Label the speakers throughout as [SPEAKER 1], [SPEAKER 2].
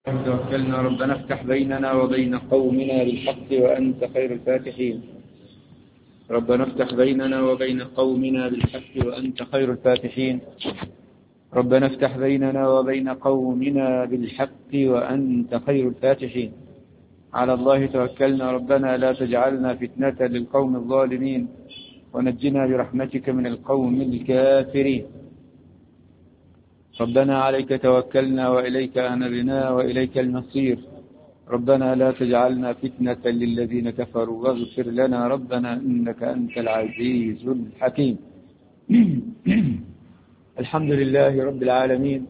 [SPEAKER 1] توكلنا ربنا افتح بيننا وبين قومنا بالحق وأنت خير الفاتحين. ربنا افتح بيننا وبين قومنا بالحق وأنت خير الفاتحين. ربنا افتح بيننا وبين قومنا بالحق وأنت خير الفاتحين. على الله توكلنا ربنا لا تجعلنا فتنة للقوم الظالمين ونجنا برحمتك من القوم الكافرين. ربنا عليك توكلنا وإليك أنبنا وإليك المصير. ربنا لا تجعلنا فتنة للذين كفروا واغفر لنا ربنا إنك أنت العزيز الحكيم. الحمد لله رب العالمين.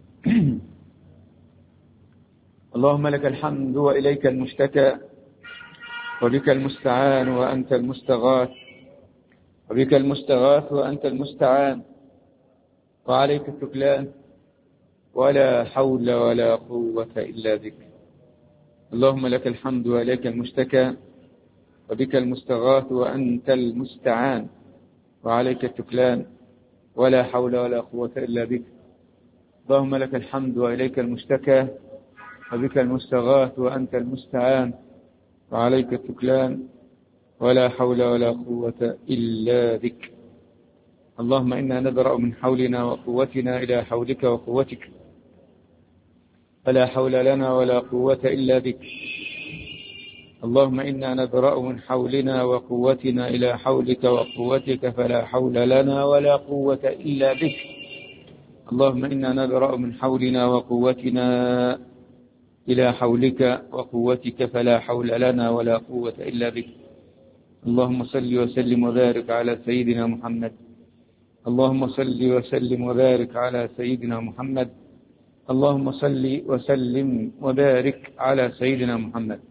[SPEAKER 1] اللهم لك الحمد وإليك المشتكى وبك المستعان وأنت المستغاث وبك المستغاث وأنت المستعان وعليك التكلان ولا حول ولا قوة إلا بك. اللهم لك الحمد وإليك المشتكى وبك المستغاث وأنت المستعان وعليك التكلان ولا حول ولا قوة إلا بك. اللهم لك الحمد وإليك المشتكى وبك المستغاث وأنت المستعان وعليك التكلان ولا حول ولا قوة إلا بك. اللهم إنا نبرأ من حولنا وقوتنا إلى حولك وقوتك فلا حول لنا ولا قوة إلا بك. اللهم إنا نبرأ من حولنا وقوتنا إلى حولك وقوتك فلا حول لنا ولا قوة إلا بك. اللهم إنا نبرأ من حولنا وقوتنا إلى حولك وقوتك فلا حول لنا ولا قوة إلا بك. اللهم صل وسلم وبارك على سيدنا محمد. اللهم صل وسلم وبارك على سيدنا محمد. اللهم صل وسلم وبارك على سيدنا محمد.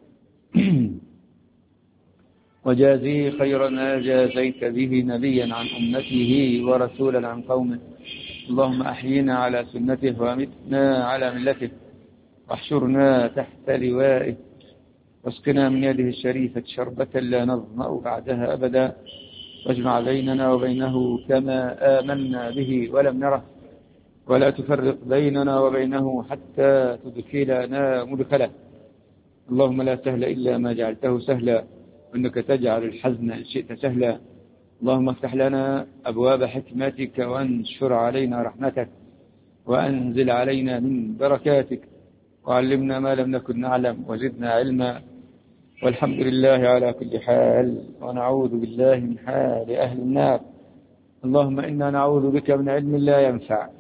[SPEAKER 1] وجازيه خير ما جازيت به نبيا عن أمته ورسولا عن قومه. اللهم أحينا على سنته وامتنا على ملته واحشرنا تحت لوائه واسقنا من يده الشريفة شربة لا نظمأ بعدها أبدا واجمع بيننا وبينه كما آمنا به ولم نره ولا تفرق بيننا وبينه حتى تدخلنا مدخله. اللهم لا سهل إلا ما جعلته سهلا وإنك تجعل الحزن إن شئت سهلا. اللهم افتح لنا أبواب حكمتك وانشر علينا رحمتك وأنزل علينا من بركاتك وعلمنا ما لم نكن نعلم وزدنا علما. والحمد لله على كل حال ونعوذ بالله من حال أهل النار. اللهم إنا نعوذ بك من علم لا ينفع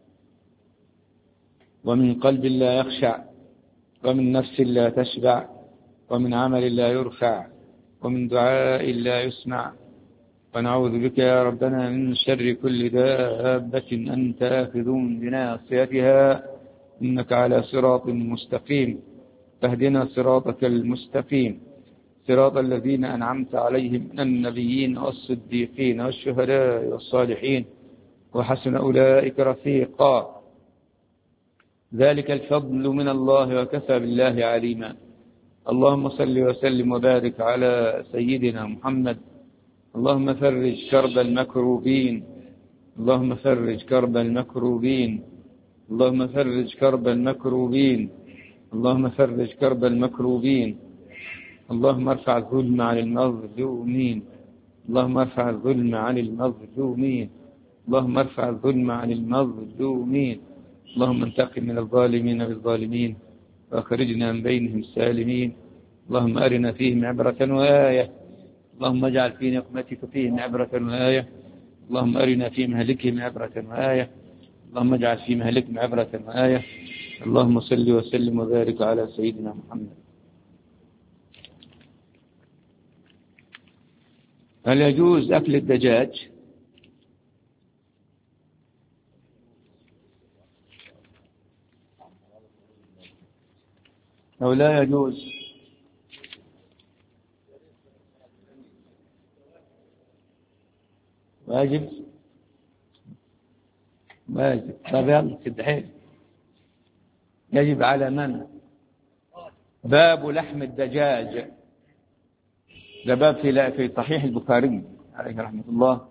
[SPEAKER 1] ومن قلب لا يخشع ومن نفس لا تشبع ومن عمل لا يرفع ومن دعاء لا يسمع. ونعوذ بك يا ربنا من شر كل دابة أنت آخذ بناصيتها إنك على صراط مستقيم. فاهدنا صراطك المستقيم صراط الذين أنعمت عليهم من النبيين والصديقين والشهداء والصالحين وحسن أولئك رفيقا. ذلك الفضل من الله وكفى بالله عليما. اللهم صل وسلم وبارك على سيدنا محمد. اللهم فرج كرب المكروبين. اللهم فرج كرب المكروبين. اللهم فرج كرب المكروبين. اللهم فرج كرب المكروبين. اللهم ارفع الظلم عن المظلومين. اللهم ارفع الظلم عن المظلومين. اللهم ارفع الظلم عن المظلومين. اللهم انتقم من الظالمين بالظالمين واخرجنا من بينهم سالمين. اللهم أرنا فيهم عبرة وآية. اللهم اجعل في نقمتك فيهم عبرة وآية. اللهم أرنا في مهلكهم عبرة وآية. اللهم اجعل في مهلكهم عبرة وآية. اللهم صل وسلم وبارك على سيدنا محمد. هل يجوز أكل الدجاج؟ أو لا يجوز؟ واجب؟ واجب. طب يلا كده حيل. يجب على من؟ باب لحم الدجاج. ده باب في صحيح البخاري عليه رحمة الله.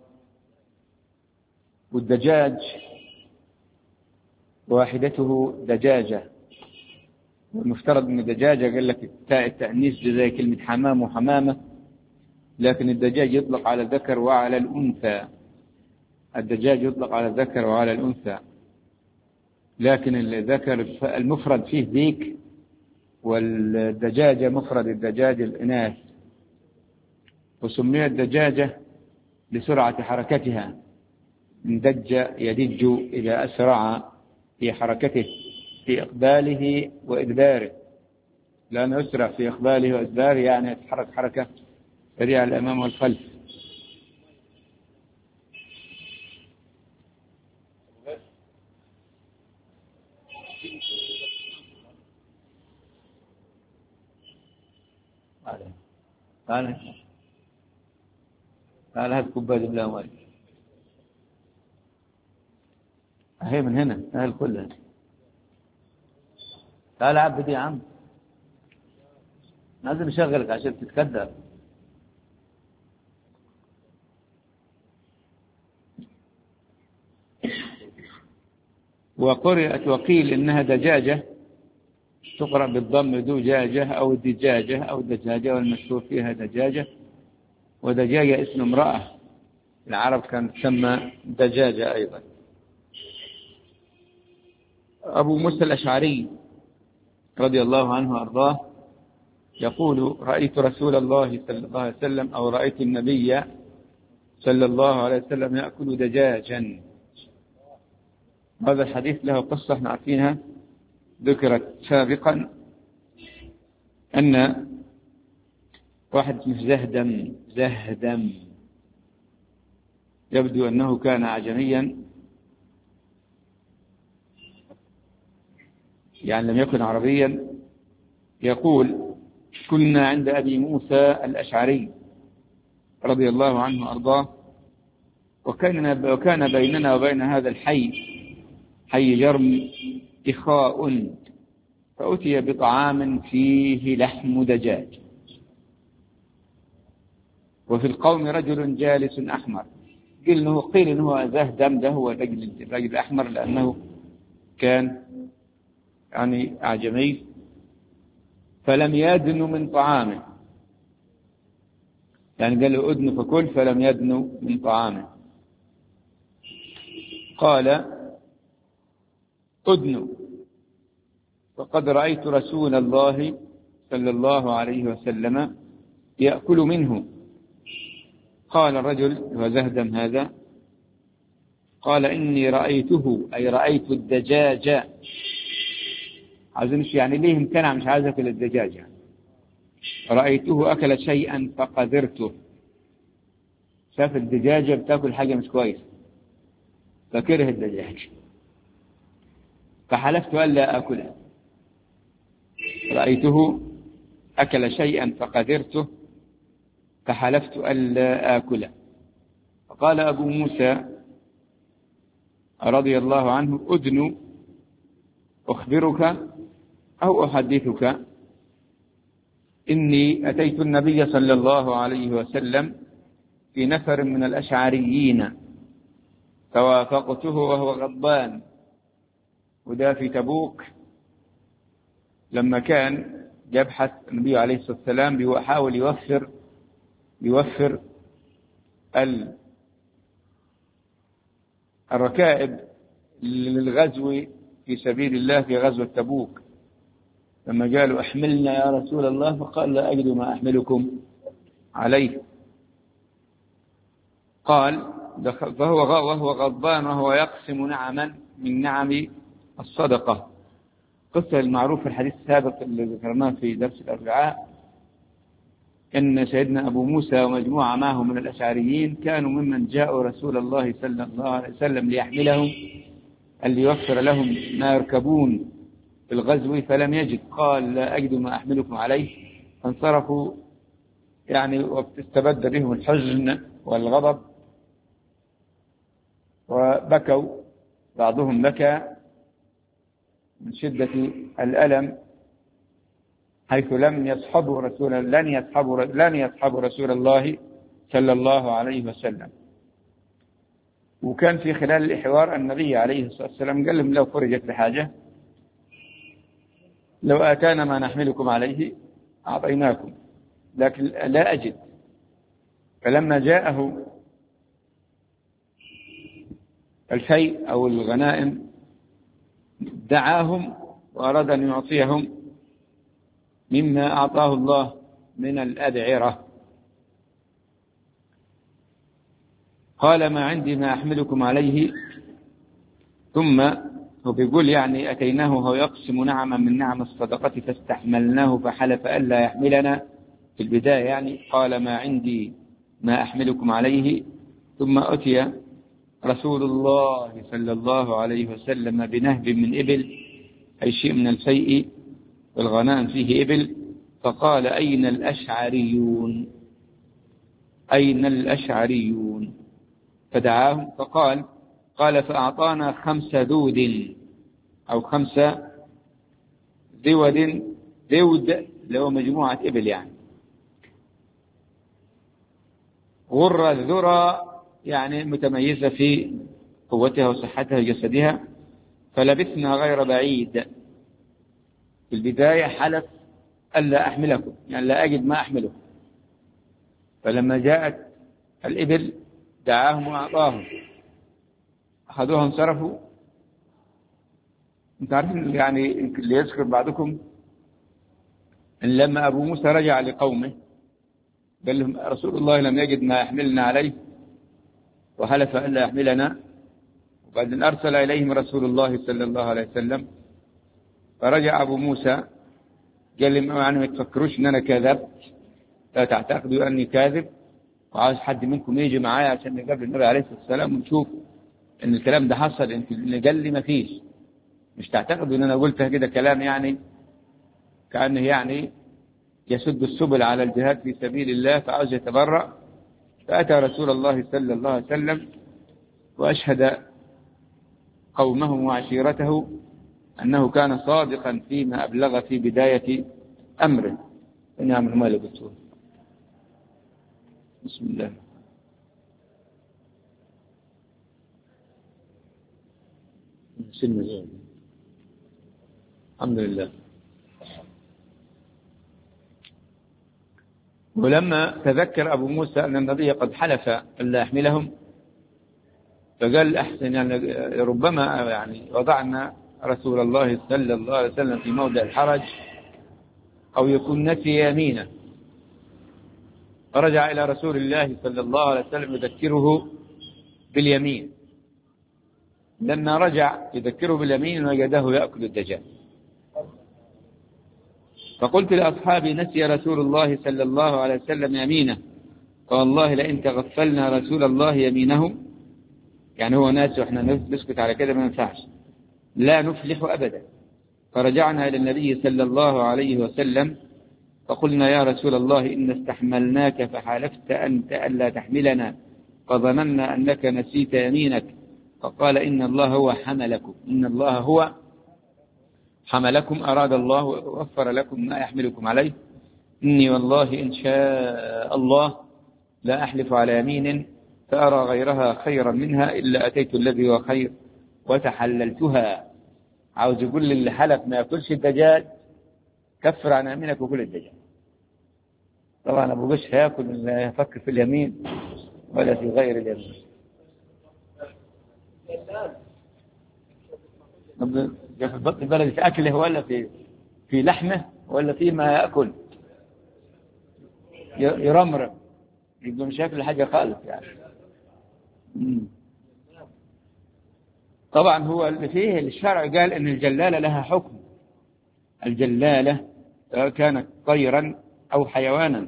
[SPEAKER 1] والدجاج واحدته دجاجة والمفترض أن الدجاجة قال لك تاء التأنيث زي كلمة حمام وحمامة، لكن الدجاج يطلق على الذكر وعلى الأنثى. الدجاج يطلق على الذكر وعلى الأنثى، لكن الذكر المفرد فيه ذيك، والدجاجة مفرد الدجاج الإناث. وسميت دجاجة لسرعة حركتها، من دج يدج إذا أسرع في حركته في إقباله وإدباره، لأنه يسرع في إقباله وإدباره يعني يتحرك حركة سريعة الأمام والخلف. تعال هات كوباية بالله مالك، أهي من هنا أهل كلها. تعال عبد يا عم، لازم نشغلك عشان تتكدر. وقرأت وقيل إنها دجاجة، تقرأ بالضم دجاجة أو دجاجة أو دجاجة، والمشهور فيها دجاجة. ودجاجة اسم امرأة، العرب كانت تسمى دجاجة أيضا. أبو موسى الأشعري رضي الله عنه وأرضاه يقول: رأيت رسول الله صلى الله عليه وسلم، أو رأيت النبي صلى الله عليه وسلم يأكل دجاجا. هذا الحديث له قصة احنا عارفينها، ذكرت سابقا، أن واحد اسمه زهدم يبدو أنه كان أعجميا، يعني لم يكن عربيا، يقول: كنا عند أبي موسى الأشعري رضي الله عنه وأرضاه، وكان بيننا وبين هذا الحي، حي جرم، إخاء، فأتي بطعام فيه لحم دجاج، وفي القوم رجل جالس أحمر. قيل إنه زهدم ده هو الرجل الأحمر، لأنه كان يعني أعجمي، فلم يدن من طعامه، يعني قال له أدن فكل، فلم يدن من طعامه. قال: أدن، وقد رأيت رسول الله صلى الله عليه وسلم يأكل منه. قال الرجل وزهدم هذا، قال: إني رأيته، أي رأيت الدجاج. عايزين يعني ليه امتنع، مش عايز أكل الدجاج يعني. رأيته أكل شيئا فقدرته، شاف الدجاجة بتاكل حاجة مش كويسة فكره الدجاج، فحلفت ألا أكلها. رأيته أكل شيئا فقدرته فحلفت ألا آكله. فقال أبو موسى رضي الله عنه: أدن، أخبرك أو أحدثك، إني أتيت النبي صلى الله عليه وسلم في نفر من الأشعريين فوافقته وهو غضبان. وده في تبوك، لما كان يبحث النبي عليه الصلاة والسلام بيحاول يوفر الركائب للغزو في سبيل الله في غزوة تبوك. لما قالوا: احملنا يا رسول الله، فقال: لا أجد ما أحملكم عليه. قال: وهو غضبان وهو يقسم نعما من نعم الصدقة. قصة المعروف في الحديث السابق اللي ذكرناه في درس الأربعاء، أن سيدنا أبو موسى ومجموعة معه من الأشعريين كانوا ممن جاءوا رسول الله صلى الله عليه وسلم ليحملهم، اللي يوفر لهم ما يركبون في الغزو، فلم يجد. قال: لا أجد ما أحملكم عليه. فانصرفوا يعني، واستبد بهم الحزن والغضب، وبكوا، بعضهم بكى من شدة الألم، حيث لن يصحبوا رسول الله صلى الله عليه وسلم. وكان في خلال الحوار النبي عليه الصلاة والسلام قال لهم: لو فرجت بحاجة لو آتانا ما نحملكم عليه أعطيناكم، لكن لا أجد. فلما جاءه الشيء أو الغنائم دعاهم وأراد أن يعطيهم مما أعطاه الله من الأدعرة. قال ما عندي ما أحملكم عليه. ثم هو بيقول يعني أتيناه وهو يقسم نعما من نعم الصدقة فاستحملناه فحلف ألا يحملنا. في البداية يعني قال ما عندي ما أحملكم عليه، ثم أتي رسول الله صلى الله عليه وسلم بنهب من إبل، أي شيء من الفيء والغنائم فيه إبل، فقال أين الأشعريون؟ أين الأشعريون؟ فدعاهم فقال فأعطانا 5 دود أو 5 ذود. ذود اللي هو مجموعة إبل يعني. غر الذرى يعني متميزة في قوتها وصحتها وجسدها. فلبثنا غير بعيد. في البداية حلف ألا أحملكم، يعني لا أجد ما أحملكم. فلما جاءت الإبل دعاهم وأعطاهم، أخذوها انصرفوا. انت عارفين يعني اللي يذكر بعضكم أن لما أبو موسى رجع لقومه قال لهم رسول الله لم يجد ما يحملنا عليه وحلف ألا يحملنا، وبعدين أرسل إليهم رسول الله صلى الله عليه وسلم. فرجع أبو موسى قال لهم يعني ما تفكروش أن أنا كذبت، لا تعتقدوا أني كاذب، وعاوز حد منكم يجي معايا عشان نقابل النبي عليه الصلاة والسلام ونشوف ان الكلام ده حصل. انت اللي قال لي ما فيش، مش تعتقدوا ان انا قلتها كده كلام يعني كأنه يعني يسد السبل على الجهاد في سبيل الله فعاوز يتبرأ. فأتى رسول الله صلى الله عليه وسلم وأشهد قومه وعشيرته أنه كان صادقا فيما أبلغ في بداية أمره. نعم المال بالسور. بسم الله. الحمد لله. ولما تذكر أبو موسى أن النبي قد حلف ألا يحملهم فقال أحسن يعني ربما يعني وضعنا رسول الله صلى الله عليه وسلم في موضع الحرج أو يكون نسي يمينه. فرجع إلى رسول الله صلى الله عليه وسلم يذكره باليمين. لما رجع يذكره باليمين وجده يأكل الدجاج. فقلت لأصحابي نسي رسول الله صلى الله عليه وسلم يمينه، فوالله لئن تغفلنا رسول الله يمينه، يعني هو ناس وإحنا نسكت على كده ما ينفعش، لا نفلح أبدا. فرجعنا إلى النبي صلى الله عليه وسلم فقلنا يا رسول الله إن استحملناك فحالفت أنت ألا تحملنا فظننا أنك نسيت يمينك. فقال إن الله هو حملكم، إن الله هو حملكم، أراد الله ووفر لكم ما يحملكم عليه. إني والله إن شاء الله لا أحلف على يمين فأرى غيرها خيرا منها إلا أتيت الذي هو خير وتحللتها. عاوز يقول لي اللي حلف ما يأكلش الدجاج كفر عن يمينك وكل الدجاج. طبعا أبو بش هيأكل لا يفكر في اليمين ولا في غير اليمين. في البطن البلدي في أكله ولا في لحمه ولا في ما يأكل يرمرم يبقى مش يأكل حاجة خالص يعني. طبعا هو اللي فيه الشرع قال إن الجلالة لها حكم. الجلالة كانت طيرا أو حيوانا.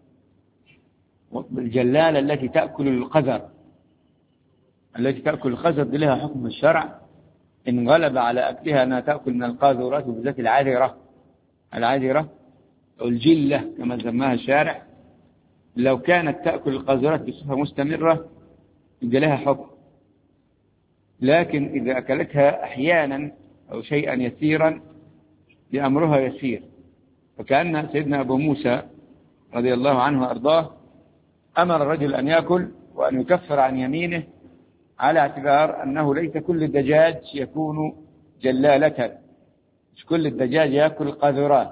[SPEAKER 1] الجلالة التي تأكل القذر، التي تأكل القذر دي لها حكم الشرع. إن غلب على أكلها أنها تأكل من القاذورات وبالذات العذرة أو الجلة كما سماها الشارع، لو كانت تأكل القاذورات بصفة مستمرة يبقى لها حكم. لكن إذا أكلتها أحيانا أو شيئا يسيرا بأمرها يسير. فكأن سيدنا أبو موسى رضي الله عنه وأرضاه أمر الرجل أن يأكل وأن يكفر عن يمينه على اعتبار أنه ليس كل الدجاج يكون جلالة، مش كل الدجاج يأكل قاذورات،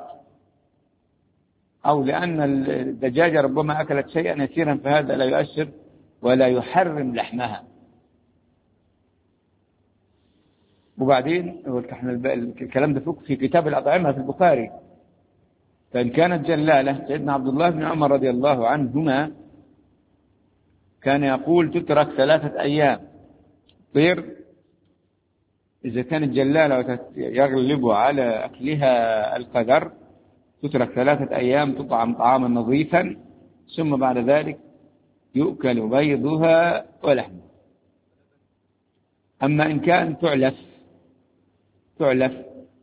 [SPEAKER 1] أو لأن الدجاجة ربما أكلت شيئا يسيرا فهذا لا يؤثر ولا يحرم لحمها. وبعدين الكلام ده في كتاب الأطعمة في البخاري. فإن كانت جلالة، سيدنا عبد الله بن عمر رضي الله عنهما كان يقول تترك 3 أيام. طير إذا كانت جلالة يغلب على أكلها القدر تترك 3 أيام، تطعم طعاما نظيفا، ثم بعد ذلك يؤكل بيضها ولحمها. أما إن كان تعلف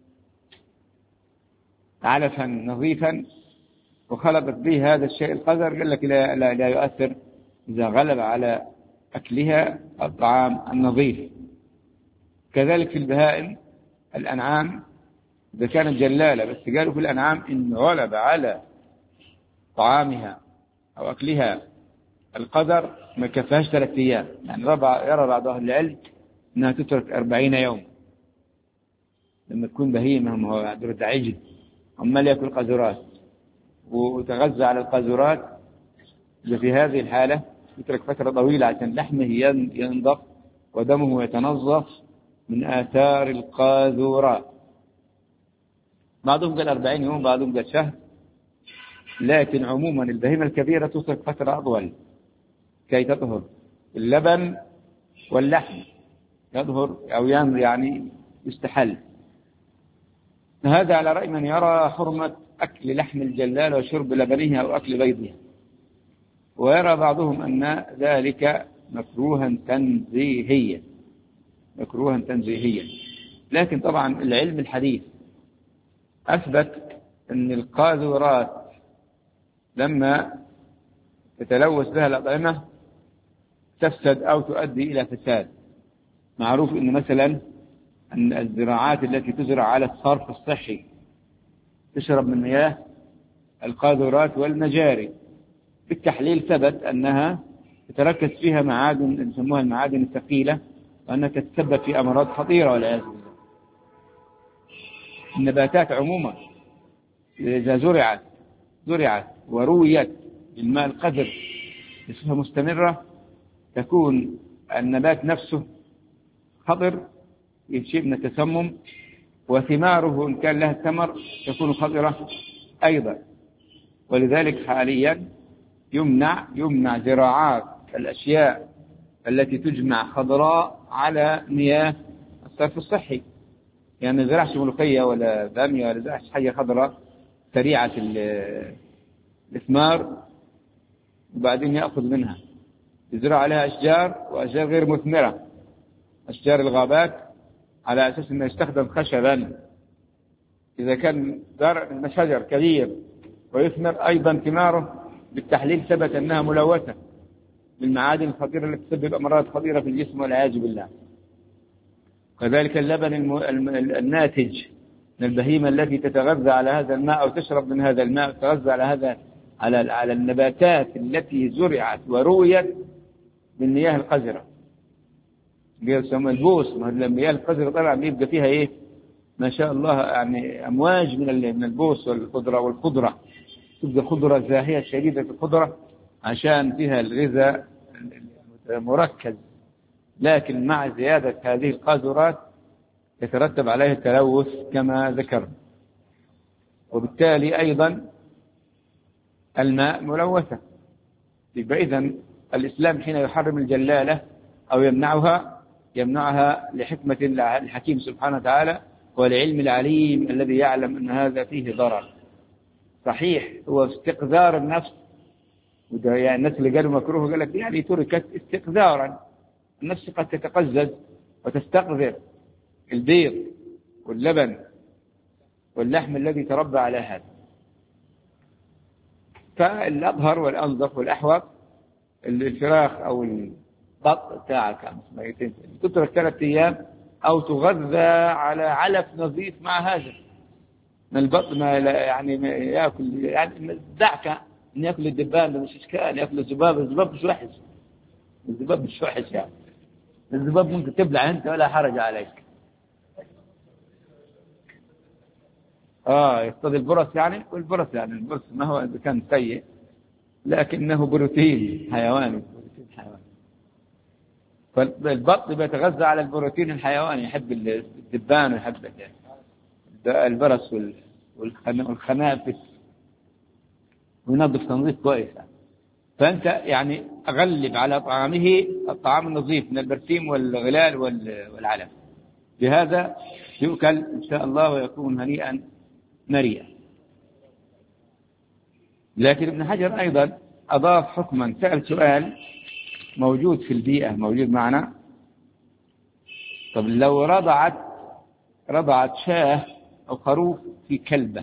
[SPEAKER 1] علفا نظيفا وخلطت به هذا الشيء القذر، قال لك لا يؤثر إذا غلب على أكلها الطعام النظيف. كذلك في البهائم الأنعام إذا كانت جلالة، بس قالوا في الأنعام إن غلب على طعامها أو أكلها القدر ما كفاش 3 أيام. يعني يرى بعض أهل العلم أنها تترك 40 يوم لما تكون بهيمة، ما هو درة عجل عمال يأكل قاذورات وتغذى على القاذورات، في هذه الحالة يترك فترة طويلة عشان لحمه ينضف ودمه يتنظف من آثار القاذورات. بعضهم قال 40 يوم، بعضهم قال شهر، لكن عموما البهيمة الكبيرة تترك فترة أطول كي تطهر. اللبن واللحم يطهر أو يعني يستحل. هذا على رأي من يرى حرمة أكل لحم الجلال وشرب لبنها أو أكل بيضها، ويرى بعضهم أن ذلك مكروها تنزيهيا. لكن طبعا العلم الحديث أثبت أن القاذورات لما تتلوث بها الأطعمة تفسد أو تؤدي إلى فساد. معروف أن مثلا أن الزراعات التي تزرع على الصرف الصحي تشرب من مياه القاذورات والمجاري. بالتحليل ثبت أنها تتركز فيها معادن يسموها المعادن الثقيلة، وأنها تتسبب في أمراض خطيرة والعياذ بالله. النباتات عموما إذا زرعت ورويت بالماء القذر بصفة مستمرة تكون النبات نفسه خطر، يشيب من التسمم، وثماره إن كان لها ثمر تكون خطرة أيضا. ولذلك حاليا يمنع زراعات الأشياء التي تجمع خضراء على مياه الصرف الصحي. يعني ما يزرعش ملوخية ولا بامية ولا يزرعش حاجة خضراء سريعة الإثمار وبعدين يأخذ منها. يزرع عليها أشجار وأشجار غير مثمرة، أشجار الغابات، على أساس أنه يستخدم خشبا. إذا كان شجر كبير ويثمر أيضا ثماره بالتحليل ثبت أنها ملوثة بالمعادن الخطيرة التي تسبب أمراض خطيرة في الجسم والعياذ بالله. كذلك اللبن الناتج من البهيمة التي تتغذى على هذا الماء أو تشرب من هذا الماء تتغذى على النباتات التي زرعت ورويت بالمياه القذرة، يسمى البوص. المياه القذرة طبعا بيبقى فيها إيه ما شاء الله، يعني أمواج من البوص والخضرة، تبقى خضرة زاهية شديدة الخضرة عشان فيها الغذاء مركز. لكن مع زيادة هذه القاذورات يترتب عليها التلوث كما ذكرنا، وبالتالي أيضا الماء ملوثة. يبقى إذن الإسلام حين يحرم الجلالة أو يمنعها لحكمة الحكيم سبحانه وتعالى والعلم العليم الذي يعلم أن هذا فيه ضرر. صحيح هو استقذار النفس، وده يعني الناس اللي قالوا مكروه قال لك يعني تركت استقذارا. النفس قد تتقزز وتستقذر البيض واللبن واللحم الذي تربى على هذا. فالأظهر والأنظف والأحوط الفراخ أو البط بتاعك تترك 3 أيام أو تغذى على علف نظيف مع هذا. من البط ما يعني يأكل يعني دعك إن يأكل الدبان، ده مش إشكال، يأكل الذباب مش وحش، الذباب مش وحش يعني، الذباب ممكن تبلع أنت ولا حرج عليك. يصطاد البرص يعني، والبرص يعني البرص ما هو إذا كان سيء لكنه بروتين حيواني، فالبط بيتغذى على البروتين الحيواني، يحب الدبان ويحب البرص والخنافس، وينظف تنظيف كويس. فأنت يعني أغلب على طعامه الطعام النظيف من البرسيم والغلال والعلف، بهذا يؤكل إن شاء الله ويكون هنيئا مريئا. لكن ابن حجر أيضا أضاف حكما، سأل سؤال موجود في البيئة، موجود معنا. طب لو رضعت شاه أو خروف في كلبة،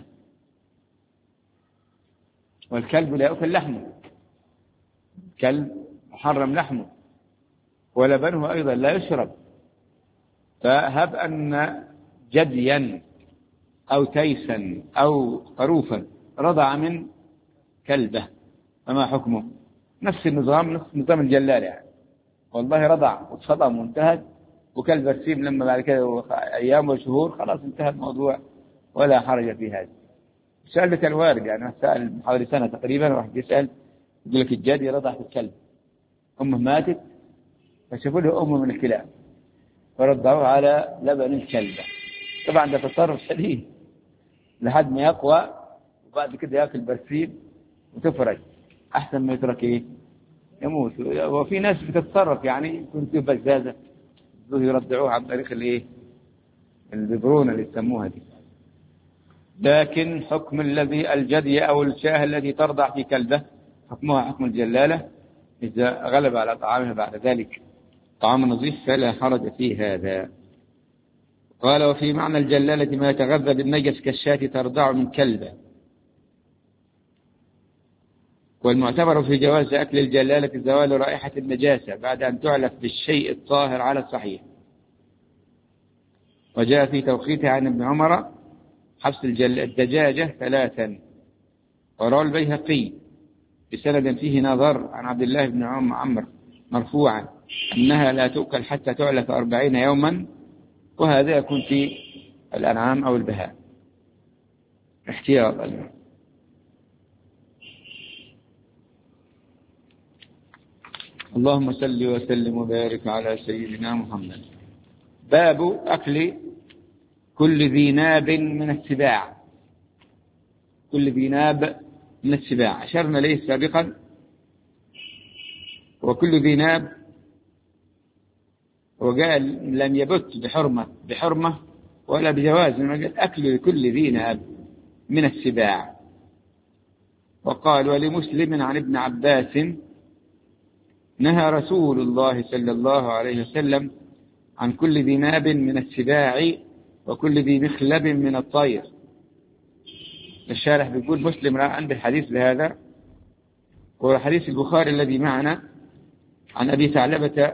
[SPEAKER 1] والكلب لا يأكل لحمه، كلب محرم لحمه، ولبنه أيضا لا يشرب، فهب أن جديا أو تيسا أو خروفا رضع من كلبة، فما حكمه؟ نفس النظام، نفس نظام الجلال يعني، والله رضع وصدم وانتهت، وكلب برسيم لما بعد كده أيام وشهور خلاص انتهى الموضوع ولا حرج في هذا. سألت الوارد يعني، سأل حوالي سنة تقريبا، واحد يسأل يقول لك الجدي رضع في الكلب، أمه ماتت فشافوا له أمه من الكلاب فرضعوه على لبن الكلبة. طبعا ده تصرف شديد لحد ما يقوى، وبعد كده يأكل برسيم وتفرج، أحسن ما يترك يموت. وفي ناس بتتصرف يعني، يكون فيه بزازة يرضعوه عن طريق الببرونة اللي يسموها دي. لكن حكم الذي الجدي أو الشاه الذي ترضع في كلبة حكمها حكم الجلالة، إذا غلب على طعامها بعد ذلك طعام نظيف فلا حرج في هذا. قال وفي معنى الجلالة ما يتغذى بالنجس كالشاة ترضع من كلبة. والمعتبر في جواز أكل الجلالة زوال رائحة النجاسة بعد أن تعلف بالشيء الطاهر على الصحيح. وجاء في توقيته عن ابن عمر حبس الدجاجة 3. وروى البيهقي بسند فيه نظر عن عبد الله بن عمرو مرفوعا أنها لا تؤكل حتى تعلف 40 يوما، وهذا يكون في الأنعام أو البهائم احتياط. اللهم صل وسلم وبارك على سيدنا محمد. باب أكل كل ذي ناب من السباع. كل ذي ناب من السباع أشرنا إليه سابقا. وكل ذي ناب وقال لم يبت بحرمة ولا بجواز، لما قال أكل كل ذي ناب من السباع. وقال ولمسلم عن ابن عباس نهى رسول الله صلى الله عليه وسلم عن كل ذي ناب من السباع وكل ذي مخلب من الطير. الشارح بيقول مسلم رأى عنده حديث بهذا، وهو حديث البخاري الذي معنا عن أبي ثعلبة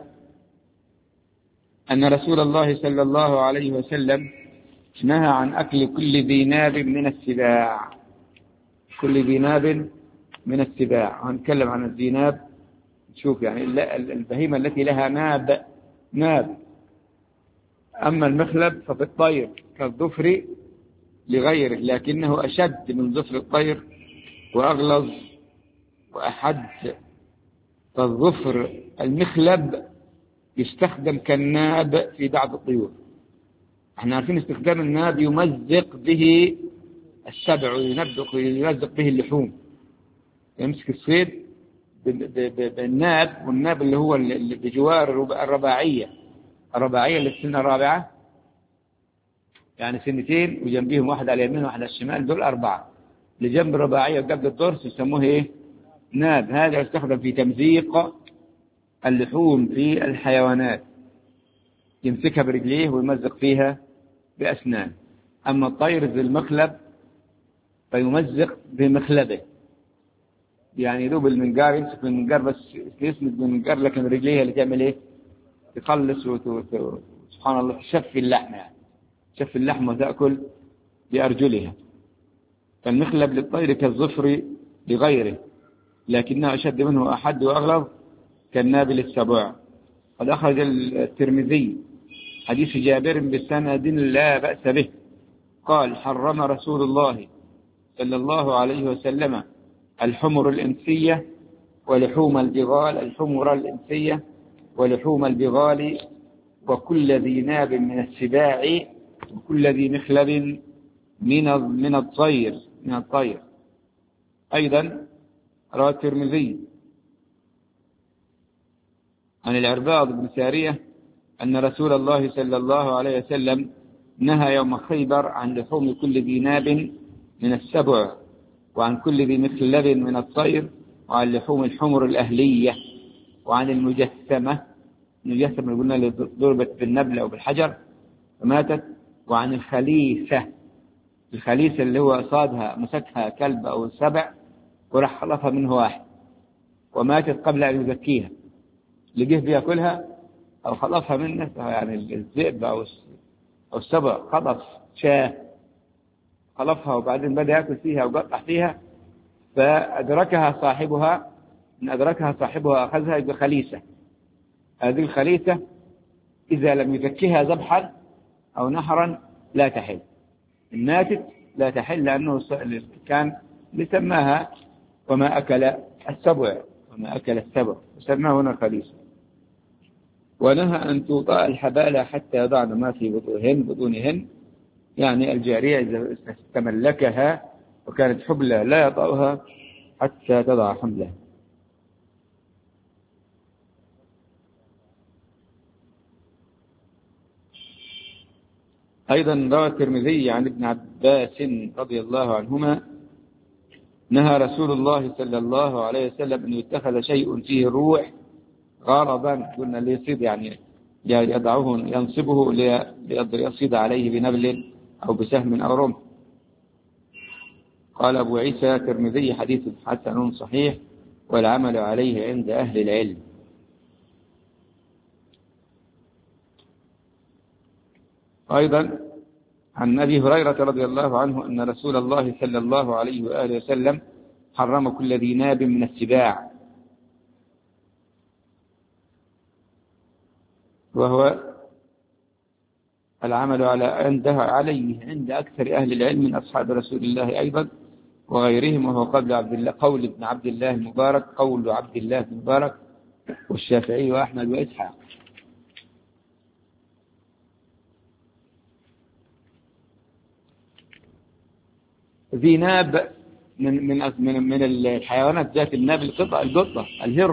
[SPEAKER 1] أن رسول الله صلى الله عليه وسلم نهى عن أكل كل ذي ناب من السباع. كل ذي ناب من السباع، هنتكلم عن الذي ناب. شوف يعني البهيمة التي لها ناب. أما المخلب ففي الطير كالظفر لغيره، لكنه أشد من ظفر الطير وأغلظ وأحد. فالظفر المخلب يستخدم كالناب في بعض الطيور. احنا عارفين استخدام الناب يمزق به السبع ويمزق به اللحوم، يمسك الصيد بالناب، والناب اللي هو اللي بجوار الرباعية اللي في السنة الرابعة، يعني سنتين وجنبيهم واحد على اليمين واحد على الشمال، دول 4 اللي جنب الرباعية وقبل الضرس يسموه ناب. هذا يستخدم في تمزيق اللحوم في الحيوانات، يمسكها برجليه ويمزق فيها بأسنان. أما الطير ذي المخلب فيمزق بمخلبه، يعني يدوب المنقار، يمسك بالمنقار بس يسند بالمنقار، لكن رجليها اللي تعمل تخلص سبحان الله تشفي اللحم، يعني تشفي اللحم وتأكل بأرجلها. فالمخلب للطير كالظفر لغيره، لكنه أشد منه أحد وأغلظ كالنابل السبع. قد أخرج الترمذي حديث جابر بسند لا بأس به قال حرم رسول الله صلى الله عليه وسلم الحمر الإنسية ولحوم البغال، الحمر الإنسية ولحوم البغال وكل ذي ناب من السباع وكل ذي مخلب من الطير. أيضا روى الترمذي عن العرباض بن سارية أن رسول الله صلى الله عليه وسلم نهى يوم خيبر عن لحوم كل ذي ناب من السبع وعن كل ذي مخلب من الطير وعن لحوم الحمر الأهلية وعن المجسمة قلنا اللي ضربت بالنبل أو بالحجر فماتت، وعن الخليسة اللي هو صادها مسكها كلب أو سبع وراح خلفها منه واحد وماتت قبل أن يزكيها، لقيه بياكلها أو خلفها منه، يعني الذئب أو السبع خلف شاه خلفها وبعدين بدأ يأكل فيها وقطع فيها فأدركها صاحبها أخذها بخليسة. هذه الخليسة إذا لم يزكيها ذبحا أو نحرا لا تحل، ماتت لا تحل لأنه كان لسماها وما أكل السبع وسماه هنا خليسة. ونهى أن توطأ الحبالة حتى يضعن ما في بطونهن، يعني الجارية إذا تملكها وكانت حبلى لا يطأها حتى تضع حملها. أيضا روى الترمذي عن ابن عباس رضي الله عنهما نهى رسول الله صلى الله عليه وسلم أن يتخذ شيء فيه الروح غرضا، قلنا ليصيد يعني يضعه ينصبه ليصيد عليه بنبل أو بسهم أو رمح. قال أبو عيسى الترمذي حديث حسن صحيح والعمل عليه عند أهل العلم. أيضا عن أبي هريرة رضي الله عنه أن رسول الله صلى الله عليه وآله وسلم حرم كل ذي ناب من السباع، وهو العمل عليه عند أكثر أهل العلم من أصحاب رسول الله أيضا وغيرهم، وهو قول عبد الله المبارك والشافعي وأحمد وإسحاق. ذي ناب من الحيوانات ذات الناب القطة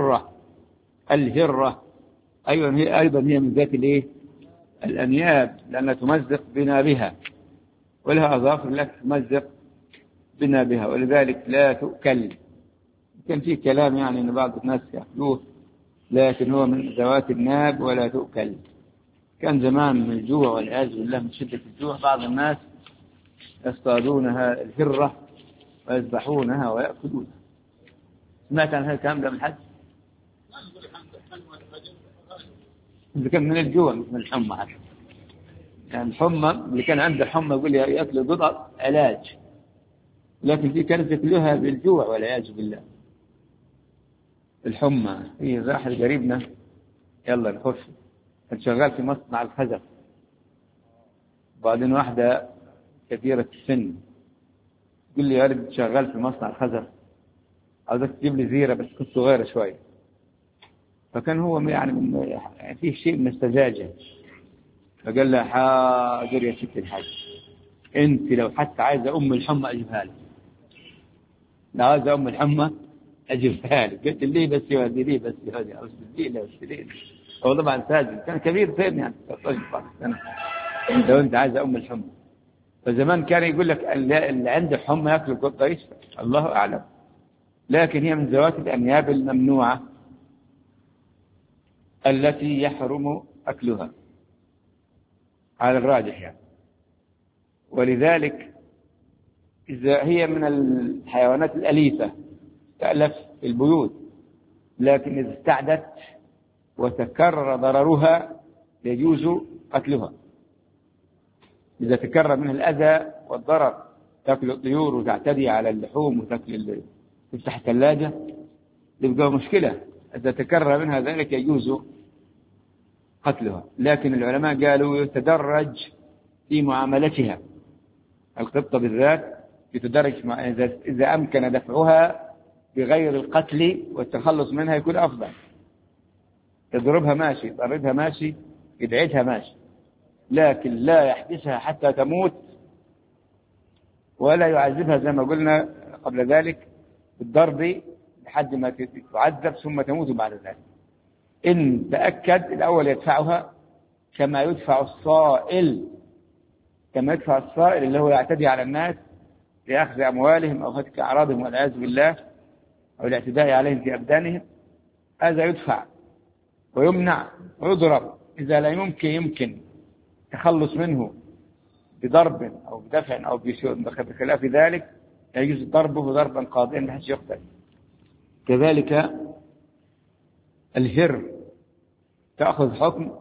[SPEAKER 1] الهرة أيضا هي من ذات الأنياب لأنها تمزق بنابها ولها أظافر لك تمزق بنابها ولذلك لا تؤكل. كان فيه كلام يعني أن بعض الناس يأكلوه لكن هو من ذوات الناب ولا تؤكل. كان زمان من الجوع والعياذ بالله من شدة الجوع بعض الناس يصطادونها الهرة ويذبحونها ويأكلونها. سمعت عن هذا الكلام ده من حد؟ إذا كان من الجوع مش من الحمى حتى. يعني الحمى اللي كان عنده حمى يقول يأكل بضع علاج، لكن في كانت يأكلوها بالجوع والعياذ بالله. الحمى هي واحد قريبنا يلا نخش كان شغال في مصنع الخزف، بعدين واحدة كثيرة السن يقول لي يا رب شغال في مصنع الخزف عاوزك تجيب لي زيرة بس كنت صغيرة شوية. فكان هو يعني فيه شيء من السذاجة، فقال له حاضر يا ست الحاج انت لو حتى عايزة الحمى اجيبها لك، لو عايزة الحمى اجيبها لك. قلت لي بس يهدي لي بس يهدي او سدي هو طبعا ساجد كان كبير فين يعني 13 سنة لو انت عايزة الحمى. فزمان كان يقول لك اللي عنده حمى ياكل القطة يشفى، الله اعلم، لكن هي من ذوات الانياب الممنوعة التي يحرم أكلها على الراجح يعني. ولذلك إذا هي من الحيوانات الأليفة تألف في البيوت، لكن إذا استعدت وتكرر ضررها يجوز قتلها. إذا تكرر منها الأذى والضرر تأكل الطيور وتعتدي على اللحوم وتأكل تفتح الثلاجة تبقى مشكلة. إذا تكرر منها ذلك يجوز قتلها، لكن العلماء قالوا يتدرج في معاملتها، القطة بالذات يتدرج إذا أمكن دفعها بغير القتل والتخلص منها يكون أفضل. يضربها ماشي، يضربها ماشي، يبعدها ماشي، لكن لا يحبسها حتى تموت ولا يعذبها زي ما قلنا قبل ذلك بالضرب لحد ما تعذب ثم تموت بعد ذلك. إن تأكد الأول يدفعها كما يدفع الصائل، كما يدفع الصائل اللي هو يعتدي على الناس لأخذ أموالهم أو هتك أعراضهم والعياذ بالله أو الاعتداء عليهم في أبدانهم، هذا يدفع ويمنع ويضرب. إذا لا يمكن تخلص منه بضرب أو بدفع أو بخلاف ذلك يجوز ضربه ضربا قاضيا بحيث يقتل. كذلك الهر تأخذ حكم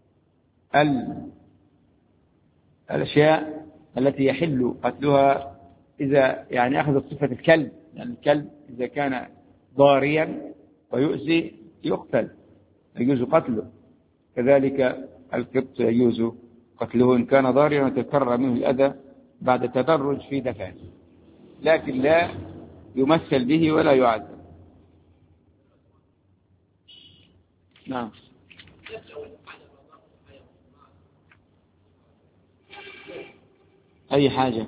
[SPEAKER 1] الأشياء التي يحل قتلها إذا يعني أخذت صفة الكلب، يعني الكلب إذا كان ضاريا ويؤذي يقتل يجوز قتله. كذلك القط يجوز قتله إن كان ضاريا وتكرر منه الأذى بعد تدرج في دفعه، لكن لا يمثل به ولا يعذب. نعم. أي حاجة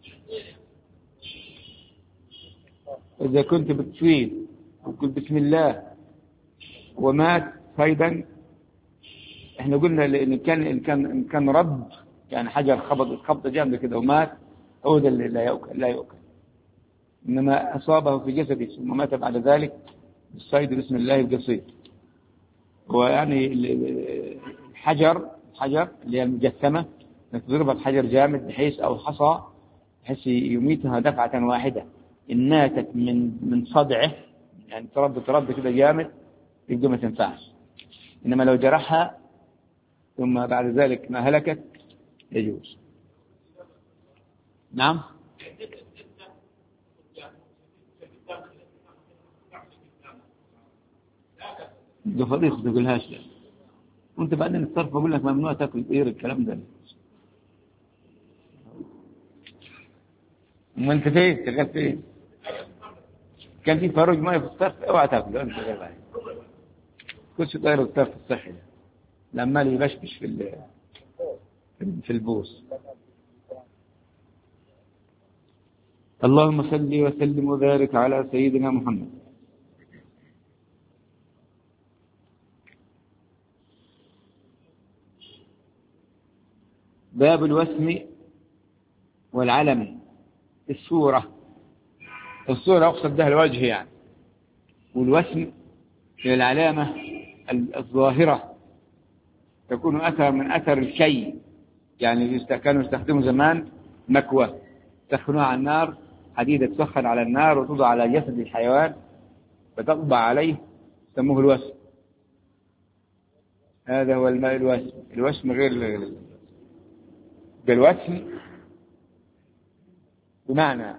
[SPEAKER 1] إذا كنت بتسويد وقل بسم الله ومات فايدا، احنا قلنا إن كان رب يعني حجر خبط جامد كده ومات، هو ده اللي لا يؤكل. إنما أصابه في جسده ثم مات بعد ذلك بالصيد بسم الله القصيد. ويعني الحجر اللي هي المجسمة تضربها بحجر جامد بحيث أو حصى بحيث يميتها دفعة واحدة. إن ماتت من صدعه يعني ترد كده جامد يبدو ما تنفعش. إنما لو جرحها ثم بعد ذلك ما هلكت يجوز. نعم. ده فضيحة تقولهاش لا. وانت بعدين الصرف بقول لك ممنوع تاكل بير الكلام ده. ما انت فين شغال فين؟ كان في فاروج ماء في الصرف اوعى تاكله انت شغال. كل شيء طاير الصرف الصحي ده لما يبشبش في البوس. اللهم صل وسلم وبارك على سيدنا محمد. باب الوسم والعلم. الصورة أقصد بها الوجه يعني، والوسم هي العلامة الظاهرة تكون أثر من أثر الكي، يعني كانوا يستخدموا زمان مكوى تسخنوها على النار، حديدة تسخن على النار وتوضع على جسد الحيوان فتطبع عليه سموه الوسم. هذا هو الماء الوسم. الوسم غير بالوسم بمعنى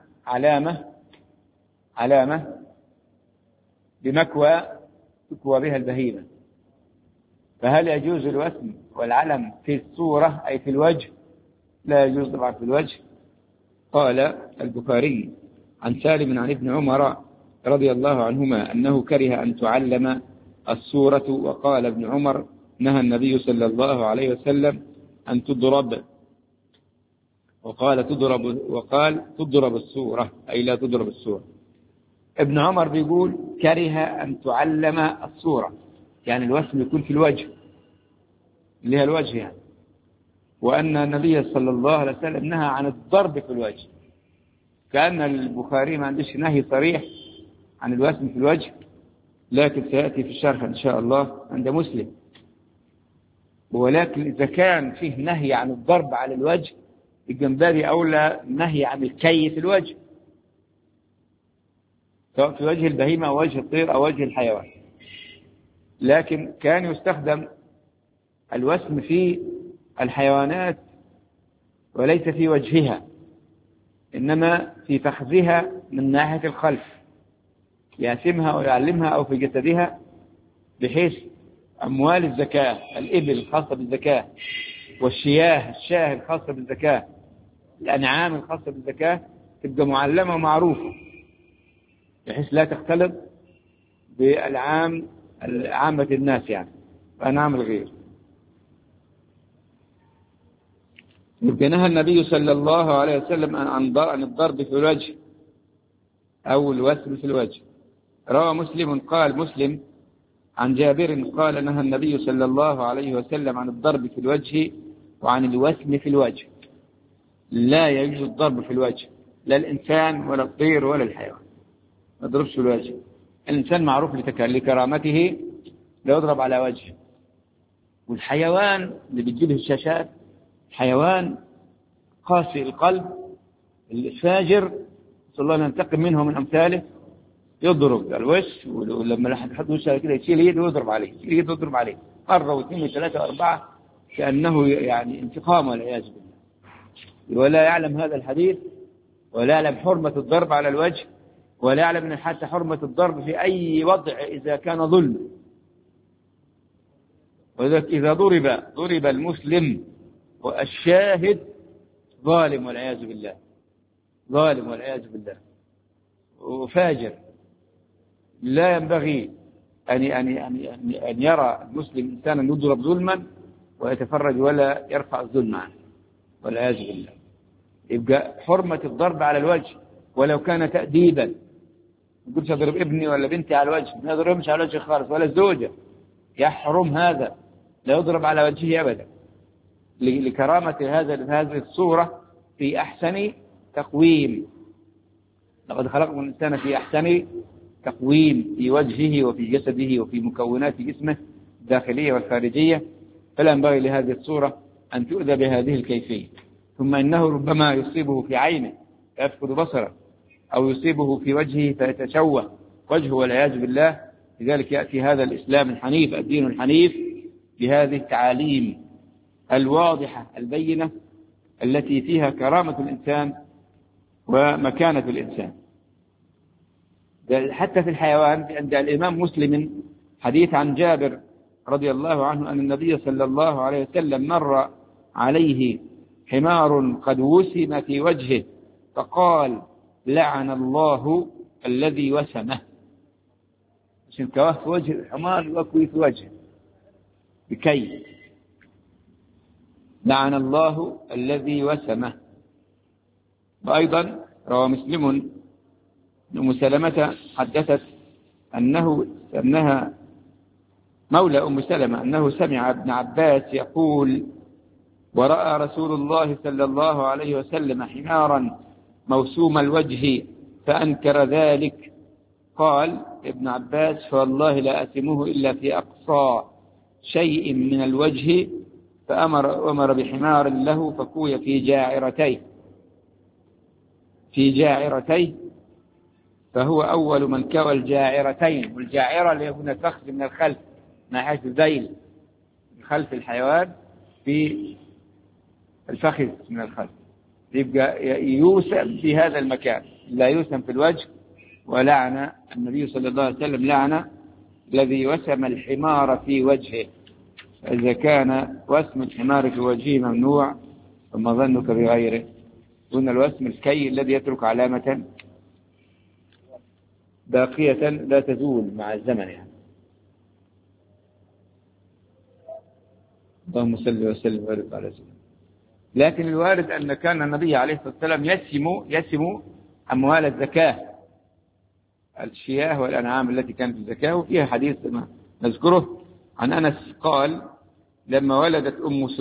[SPEAKER 1] علامة بمكوى تكوى بها البهيمة. فهل يجوز الوسم والعلم في الصورة أي في الوجه؟ لا يجوز طبعا في الوجه. قال البخاري عن سالم عن ابن عمر رضي الله عنهما أنه كره أن تعلم الصورة، وقال ابن عمر نهى النبي صلى الله عليه وسلم أن تضرب، وقال تضرب الصورة أي لا تضرب الصورة. ابن عمر بيقول كره أن تعلم الصورة، يعني الوسم يكون في الوجه اللي هي الوجه يعني، وأن النبي صلى الله عليه وسلم نهى عن الضرب في الوجه. كأن البخاري ما عندش نهي صريح عن الوسم في الوجه، لكن سيأتي في الشرح إن شاء الله عند مسلم. ولكن إذا كان فيه نهي عن الضرب على الوجه الجنباري أولى نهي عن الكي في الوجه، سواء في وجه البهيمة أو وجه الطير أو وجه الحيوان. لكن كان يستخدم الوسم في الحيوانات وليس في وجهها، إنما في فخذها من ناحية الخلف، يأسمها ويعلمها أو في جسدها، بحيث أموال الزكاة الإبل الخاصة بالزكاة والشياه الشاه الخاصة بالزكاة الأنعام الخاصة بالزكاة تبقى معلمة ومعروفة بحيث لا تختلط بالأنعام عامة الناس يعني وأنعام الغير. يبقى نهى النبي صلى الله عليه وسلم عن الضرب في الوجه أو الوسم في الوجه. روى مسلم قال مسلم عن جابر قال نهى النبي صلى الله عليه وسلم عن الضرب في الوجه وعن الوسم في الوجه. لا يجوز الضرب في الوجه، لا الإنسان ولا الطير ولا الحيوان، ما يضربش في الوجه. الإنسان معروف لكرامته لا يضرب على وجهه، والحيوان اللي بتجيبه الشاشات حيوان قاسي القلب الفاجر صلى الله عليه ننتقم منه من أمثاله يضرب الوش، ولما لا حد وشه كده يشيل يده ويضرب عليه، يشيل يده ويضرب عليه مرة واثنين وثلاثة وأربعة كأنه يعني انتقام والعياذ بالله. ولا يعلم هذا الحديث ولا يعلم حرمة الضرب على الوجه ولا يعلم من حتى حرمة الضرب في أي وضع إذا كان ظلم. وذلك إذا ضرب المسلم والشاهد ظالم والعياذ بالله، ظالم والعياذ بالله وفاجر. لا ينبغي أن يرى المسلم إنسانا يضرب ظلما ويتفرج ولا يرفع الظلم عنه والعياذ بالله. يبقى حرمة الضرب على الوجه ولو كان تأديبا، ما يقولش أضرب ابني ولا بنتي على الوجه، ما يضربش على الوجه خالص، ولا الزوجة يحرم هذا، لا يضرب على وجهه أبدا لكرامة هذه الصورة في أحسن تقويم. لقد خلقنا الإنسان في أحسن تقويم في وجهه وفي جسده وفي مكونات جسمه الداخلية والخارجية، فلا ينبغي لهذه الصورة أن تؤذى بهذه الكيفية. ثم إنه ربما يصيبه في عينه فيفقد بصره أو يصيبه في وجهه فيتشوه وجهه والعياذ بالله. لذلك يأتي هذا الإسلام الحنيف الدين الحنيف بهذه التعاليم الواضحة البينة التي فيها كرامة الإنسان ومكانة الإنسان. حتى في الحيوان عند الإمام مسلم حديث عن جابر رضي الله عنه أن النبي صلى الله عليه وسلم مر عليه حمار قد وسم في وجهه فقال لعن الله الذي وسمه. عشان كواه في وجه الحمار يوكوي في وجهه بكي، لعن الله الذي وسمه. وأيضا روى مسلم أم سلمة حدثت أنها مولى أم سلمة أنه سمع ابن عباس يقول ورأى رسول الله صلى الله عليه وسلم حمارا موسوم الوجه فأنكر ذلك. قال ابن عباس فوالله لا أسمه إلا في أقصى شيء من الوجه، فأمر بحمار له فكوي في جاعرتيه فهو أول من كوى الجاعرتين. والجاعرة اللي هنا الفخذ من الخلف ناحية الذيل خلف الحيوان في الفخذ من الخلف، يبقى يوسم في هذا المكان لا يوسم في الوجه. ولعن النبي صلى الله عليه وسلم لعن الذي وسم الحمار في وجهه. إذا كان وسم الحمار في وجهه ممنوع فما ظنك بغيره؟ دون الوسم الكي الذي يترك علامة باقية لا تزول مع الزمن يعني. اللهم صل وسلم وبارك على سيدنا. لكن الوارد أن كان النبي عليه الصلاة والسلام يسم أموال الزكاة، الشياه والأنعام التي كانت الزكاة. وفيها حديث نذكره عن أنس قال لما ولدت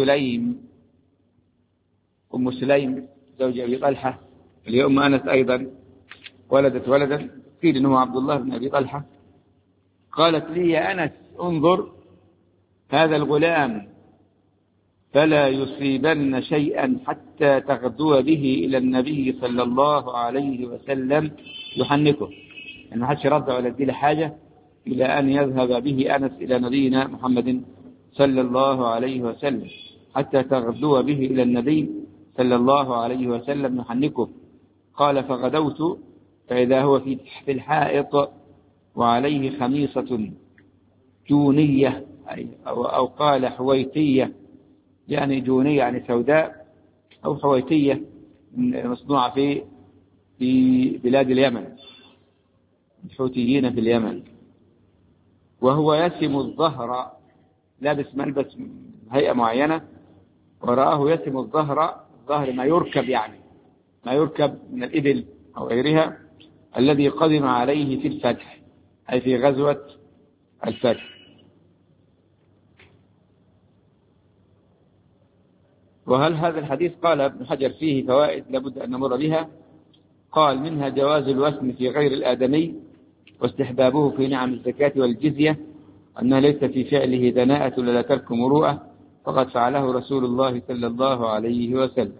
[SPEAKER 1] أم سليم زوج أبي طلحة اللي أم أنس أيضا ولدت ولدا قيل إنه عبد الله بن أبي طلحة، قالت لي يا أنس انظر هذا الغلام فلا يصيبن شيئا حتى تغدو به إلى النبي صلى الله عليه وسلم يحنكه، يعني ما حدش رضع ولا ادي له حاجة إلى أن يذهب به أنس إلى نبينا محمد صلى الله عليه وسلم حتى تغدو به إلى النبي صلى الله عليه وسلم يحنكه. قال فغدوت فإذا هو في الحائط وعليه خميصة جونية أو قال حويتية، يعني جونية يعني سوداء أو حويتية مصنوعة في بلاد اليمن، الحوثيين في اليمن. وهو يسم الظهر، لابس ملبس هيئة معينة، ورآه يسم الظهر ما يركب، يعني ما يركب من الإبل أو غيرها، الذي قدم عليه في الفتح، أي في غزوة الفتح. وهل هذا الحديث قال ابن حجر فيه فوائد لابد أن نمر بها؟ قال: منها جواز الوسم في غير الآدمي، واستحبابه في نعم الزكاة والجزية، أنه ليس في فعله دناءة ولا ترك مروءة، فقد فعله رسول الله صلى الله عليه وسلم.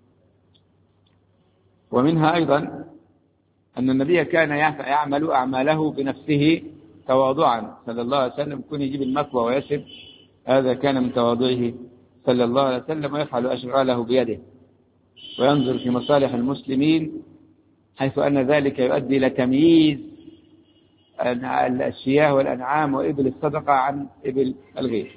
[SPEAKER 1] ومنها أيضا أن النبي كان يعمل أعماله بنفسه تواضعا صلى الله عليه وسلم، كن يجيب المكوى ويسب، هذا كان من تواضعه صلى الله عليه وسلم، ويفعل أشغاله بيده، وينظر في مصالح المسلمين، حيث أن ذلك يؤدي إلى تمييز الشياه والأنعام وإبل الصدقة عن إبل الغير.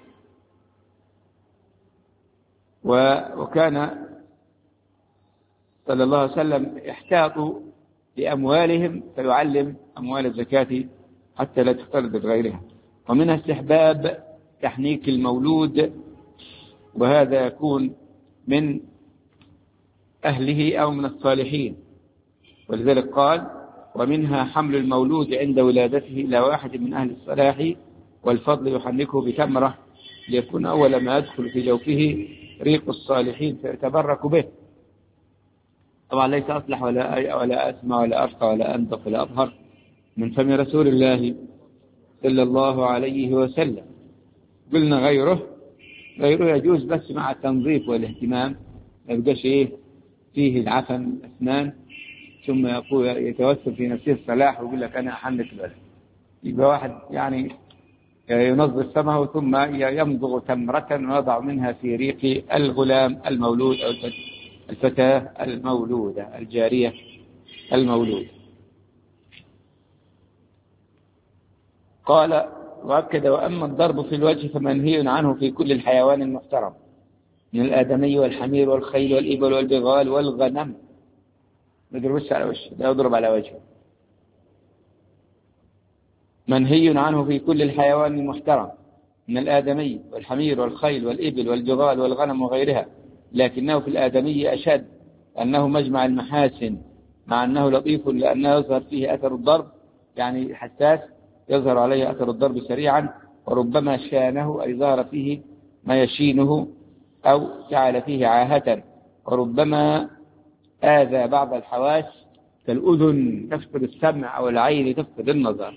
[SPEAKER 1] وكان صلى الله عليه وسلم يحتاط لأموالهم، فيعلم أموال الزكاة حتى لا تختلط بغيرها. ومنها استحباب تحنيك المولود، وهذا يكون من أهله أو من الصالحين، ولذلك قال: ومنها حمل المولود عند ولادته إلى واحد من أهل الصلاح والفضل يحنكه بتمرة، ليكون أول ما يدخل في جوفه ريق الصالحين فيتبرك به. طبعا ليس أصلح ولا أسمع ولا أرقى ولا أنطق ولا أظهر من فم رسول الله صلى الله عليه وسلم. قلنا غيره يجوز، بس مع التنظيف والاهتمام، ما يبقاش فيه العفن الأسنان ثم يتوسل في نفسه الصلاح ويقول لك أنا أحنك بس. يبقى واحد يعني ينظف فمه ثم يمضغ تمرة ويضع منها في ريق الغلام المولود أو الفتاة المولودة، الجارية المولودة. قال وأكد: وأما الضرب في الوجه فمنهي عنه في كل الحيوان المحترم من الآدمي والحمير والخيل والإبل والبغال والغنم. ما يضربش على وجهه، لا يضرب على وجهه. منهي عنه في كل الحيوان المحترم من الآدمي والحمير والخيل والإبل والبغال والغنم وغيرها، لكنه في الآدمي أشد، أنه مجمع المحاسن، مع أنه لطيف لأنه يظهر فيه أثر الضرب، يعني حساس يظهر عليه أثر الضرب سريعا، وربما شانه أي ظهر فيه ما يشينه أو جعل فيه عاهة، وربما آذى بعض الحواس كالأذن تفقد السمع أو العين تفقد النظر.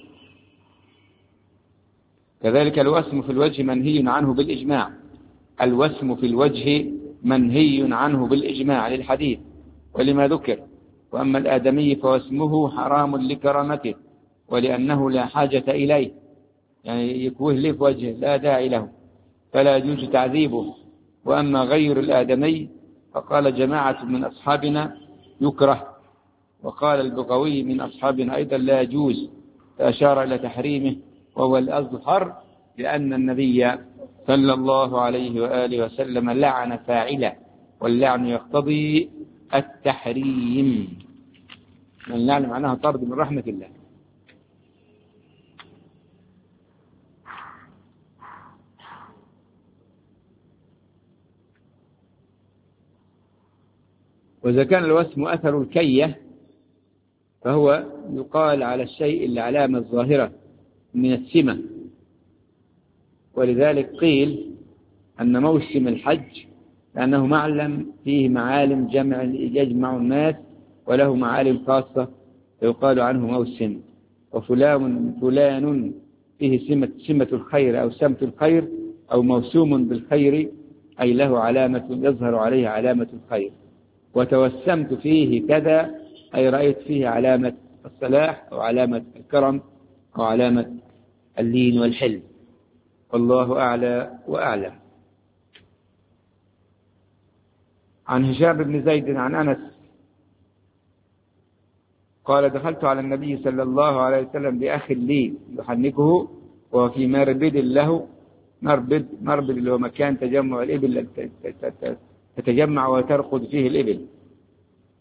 [SPEAKER 1] كذلك الوسم في الوجه منهي عنه بالإجماع، الوسم في الوجه منهي عنه بالإجماع للحديث ولما ذكر. وأما الآدمي فوسمه حرام لكرامته ولأنه لا حاجة إليه، يعني يكوه لي في وجهه لا داعي له، فلا يجوز تعذيبه. وأما غير الآدمي فقال جماعة من أصحابنا يكره، وقال البغوي من أصحابنا أيضا لا يجوز، فأشار إلى تحريمه، وهو الأظهر، لأن النبي صلى الله عليه وآله وسلم لعن فاعله، واللعن يقتضي التحريم، اللعن معناها طرد من رحمة الله. وإذا كان الوسم أثر الكية فهو يقال على الشيء العلامة الظاهرة من السمة، ولذلك قيل أن موسم الحج لأنه معلم فيه معالم يجمع الناس وله معالم خاصة فيقال عنه موسم. وفلان فيه سمة الخير أو سمة الخير أو موسوم بالخير، أي له علامة يظهر عليه علامة الخير. وتوسمت فيه كذا أي رأيت فيه علامة الصلاح أو علامة الكرم أو علامة اللين والحلم. والله أعلى وأعلم. عن هشام بن زيد عن أنس قال دخلت على النبي صلى الله عليه وسلم بأخ لي يحنكه وفي مربد له، مربد اللي هو مكان تجمع الإبل، تتجمع وترقد فيه الإبل،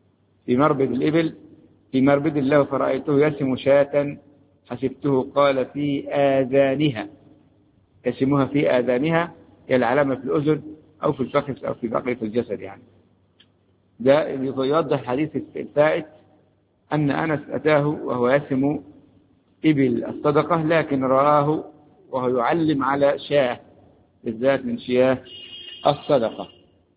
[SPEAKER 1] في مربد الإبل في مربد الله فرأيته يسم شاة حسبته قال في آذانها، يسمها في آذانها، هي العلامة في الأذن أو في الفخذ أو في بقية الجسد يعني. ده يوضح حديث الفائت أن أنس أتاه وهو يسم إبل الصدقة، لكن رآه وهو يعلم على شاة بالذات من شياه الصدقة.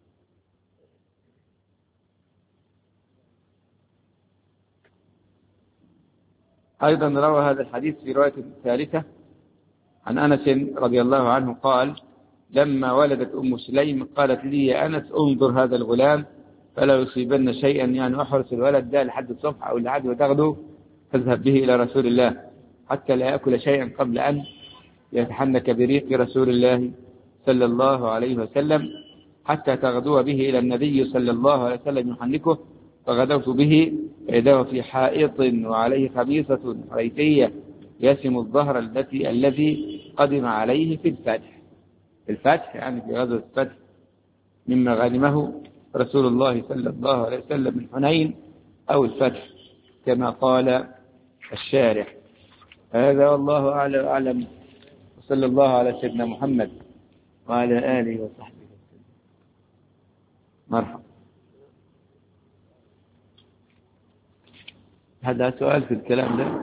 [SPEAKER 1] أيضا روى هذا الحديث في رواية ثالثة عن أنس رضي الله عنه قال: لما ولدت أم سليم قالت لي يا أنس انظر هذا الغلام فلا يصيبن شيئا، يعني أحرس الولد ده لحد الصبح أو لحد وتاخده فاذهب به إلى رسول الله حتى لا يأكل شيئا قبل أن يتحنك بريق رسول الله صلى الله عليه وسلم، حتى تغدو به إلى النبي صلى الله عليه وسلم يحنكه. فغدوت به فإذا في حائط وعليه خبيصة ريثية يسم الظهر الذي قدم عليه في الفتح. الفتح يعني في غزوة الفتح مما غنمه رسول الله صلى الله عليه وسلم من حنين أو الفتح كما قال الشارح. هذا والله أعلى وأعلم، وصلى الله على سيدنا محمد وعلى آله وصحبه وسلم. مرحبا. هذا سؤال في الكلام ده؟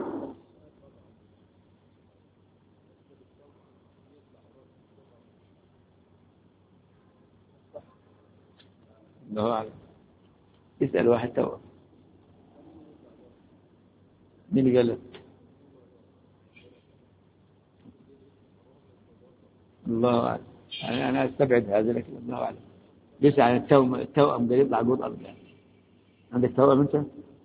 [SPEAKER 1] الله أعلم. اسأل واحد توقف. مين اللي قال لك؟ الله أعلم. يعني أنا أستبعد هذا لكن الله أعلم. ليس عن التوأم ده يطلع جود أرض يعني. عندك توأم أنت؟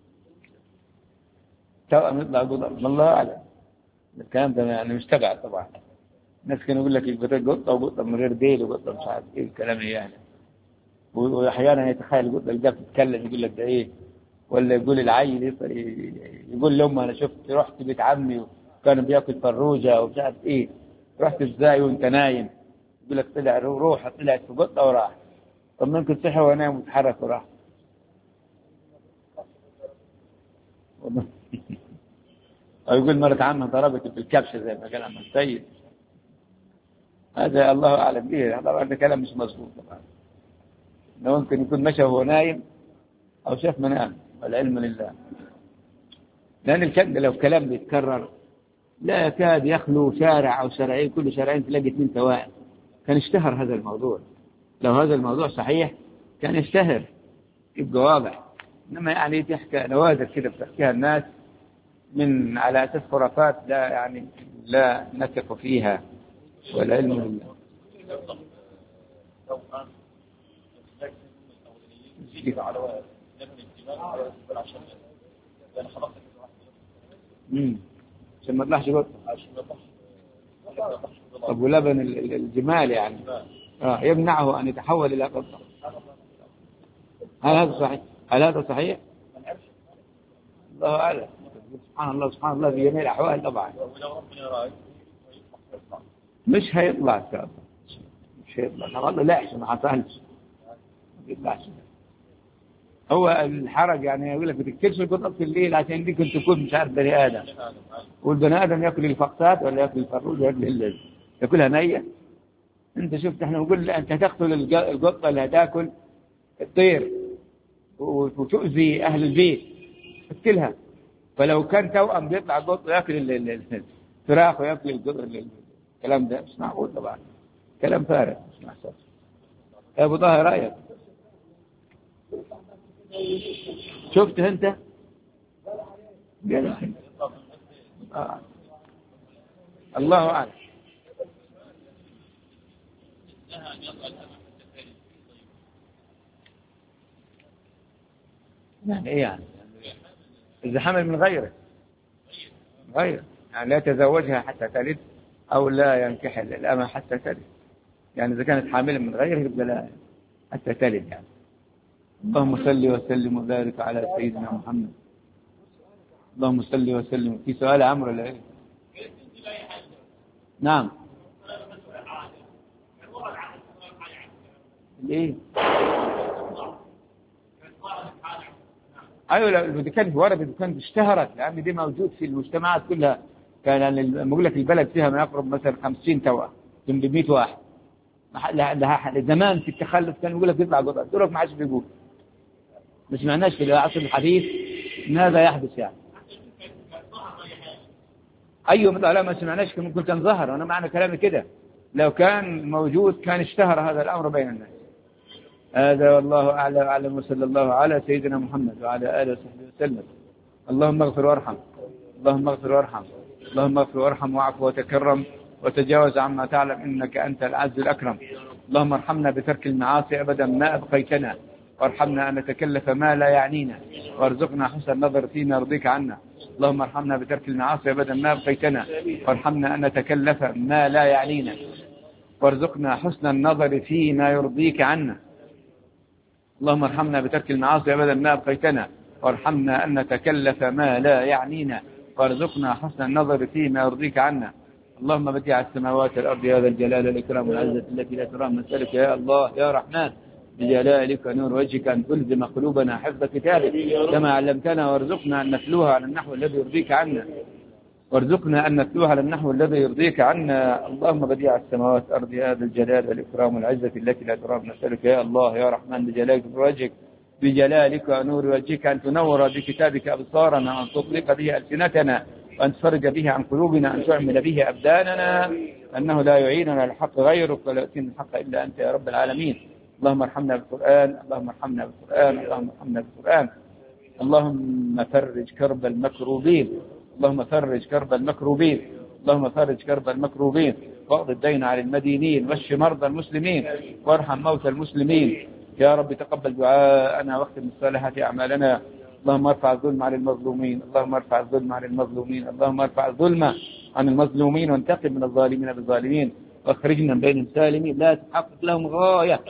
[SPEAKER 1] توأم يطلع جود أرض الله أعلم. الكلام ده يعني مستبعد طبعا. الناس كانوا يقول لك يبقى قطة وقطة من غير ديل وقطة مش عارف إيه الكلام يعني. وأحيانا يتخيل القطة اللي بتتكلم يقول لك ده إيه، ولا يقول العيل يقول لهم أنا شفت رحت بيت عمي وكانوا بياكل فروجة ومش عارف إيه، رحت إزاي وأنت نايم؟ يقول لك طلع روحه طلعت في قطة وراح. طب ممكن صحي ونام وتحرك وراح. أو يقول مرة عمها ضربت بالكبشة زي ما كان عمها السيد. هذا الله أعلم به، طبعا هذا كلام مش مظبوط طبعا. لو ممكن يكون مشى وهو نايم أو شاف منام، والعلم لله. لأن الكلام لو كلام بيتكرر لا يكاد يخلو شارع أو شارعين، كل شارعين تلاقي 2 توائم. كان اشتهر هذا الموضوع. لو هذا الموضوع صحيح كان يشتهر يبقى واضح. إنما يعني تحكى نوادر كده بتحكيها الناس من على أساس خرافات لا يعني لا نثق فيها، والعلم لله. عشان ما طلعش قطة. طب ولبن الجمال يعني يمنعه أن يتحول إلى قطة. هل هذا صحيح؟ هل هذا صحيح؟ الله أعلم. سبحان الله سبحان الله في جميع الأحوال طبعا. مش هيطلع إن شاء الله. مش هيطلع. الله لا يحسن ما حصلش. ما يطلعش. هو الحرج يعني يقول لك ما تكتبش القطط في الليل عشان دي كنت تكون مش عارف بني آدم. والبني آدم يأكل الفقسات ولا يأكل الفروج ولا يأكل يأكلها نية. أنت شفت إحنا نقول أنت تقتل القطة اللي هتاكل الطير وتؤذي أهل البيت تقتلها. فلو كان توأم بيطلع قط يأكل الفراخ ويأكل الكلام ده مش معقول طبعا. كلام فارغ مش محسوب. يا أبو طاهر رأيك؟ شفت أنت؟ الله أعلم. يعني إيه يعني؟ إذا حمل من غيره غير يعني لا يتزوجها حتى تلد أو لا ينكح الأمة حتى تلد. يعني إذا كانت حاملا من غيره يبقى لا حتى تلد يعني. اللهم صل وسلم وبارك على سيدنا محمد. اللهم صل وسلم. في سؤال عمرو ولا إيه؟ نعم. ليه؟ أيوة لو دي كانت وردت وكانت اشتهرت، لأن دي موجود في المجتمعات كلها. كان بقول لك البلد فيها ما يقرب مثلا 50 توأم 800 واحد. زمان في التخلف كان يقول لك يطلع قطع، دلوقتي ما عادش بيقول. مش معناش في العصر الحديث ماذا يحدث يعني. أيوة لا ما سمعناش، ممكن كان ظهر، وأنا معنى كلامي كده لو كان موجود كان اشتهر هذا الأمر بين الناس. هذا والله أعلى وأعلم، وصلى الله على سيدنا محمد وعلى آله وصحبه وسلم. اللهم اغفر وارحم، اللهم اغفر وارحم، اللهم اغفر وارحم واعف وتكرم وتجاوز عما تعلم إنك أنت العز الأكرم. اللهم ارحمنا بترك المعاصي أبدا ما أبقيتنا، وارحمنا أن نتكلف ما لا يعنينا، وارزقنا حسن النظر فيما يرضيك عنا. اللهم ارحمنا بترك المعاصي أبدا ما أبقيتنا، وارحمنا أن نتكلف ما لا يعنينا، وارزقنا حسن النظر فيما يرضيك عنا. اللهم ارحمنا بترك المعاصي أبدا ما أبقيتنا، وارحمنا أن نتكلف ما لا يعنينا، وارزقنا حسن النظر فيما يرضيك عنا. اللهم بديع السماوات والأرض يا ذا الجلال والإكرام والعزة التي لا ترام، نسألك يا الله يا رحمن بجلالك ونور وجهك أن تلزم قلوبنا حفظ كتابك كما علمتنا، وارزقنا أن نتلوها على النحو الذي يرضيك عنا، وارزقنا أن نتلوها على النحو الذي يرضيك عنا. اللهم بديع السماوات والأرض يا ذا الجلال والإكرام والعزة التي لا ترام، نسألك يا الله يا رحمن بجلالك وجهك بجلالك ونور وجهك أن تنور بكتابك أبصارنا، وأن تطلق به ألسنتنا، وأن تفرج به عن قلوبنا، أن تعمل به أبداننا، أنه لا يعيننا الحق غيرك ولا يأتينا الحق إلا أنت يا رب العالمين. اللهم ارحمنا بالقرآن، اللهم ارحمنا بالقرآن، اللهم ارحمنا بالقرآن. اللهم فرج كرب المكروبين، اللهم فرج كرب المكروبين، اللهم فرج كرب المكروبين، واقض الدين على المدينين، واشف مرضى المسلمين، وارحم موتى المسلمين. يا رب تقبل دعاءنا واختم بالصالحات أعمالنا. اللهم ارفع الظلم عن المظلومين، اللهم ارفع الظلم عن المظلومين، اللهم ارفع الظلم عن المظلومين، وانتقم من الظالمين بالظالمين، واخرجنا من بينهم سالمين. لا تحقق لهم غاية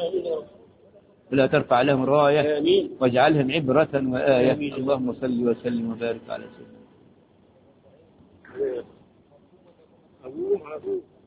[SPEAKER 1] ولا ترفع لهم راية، واجعلهم عبرة وآية. اللهم صل وسلم وبارك على سيدنا.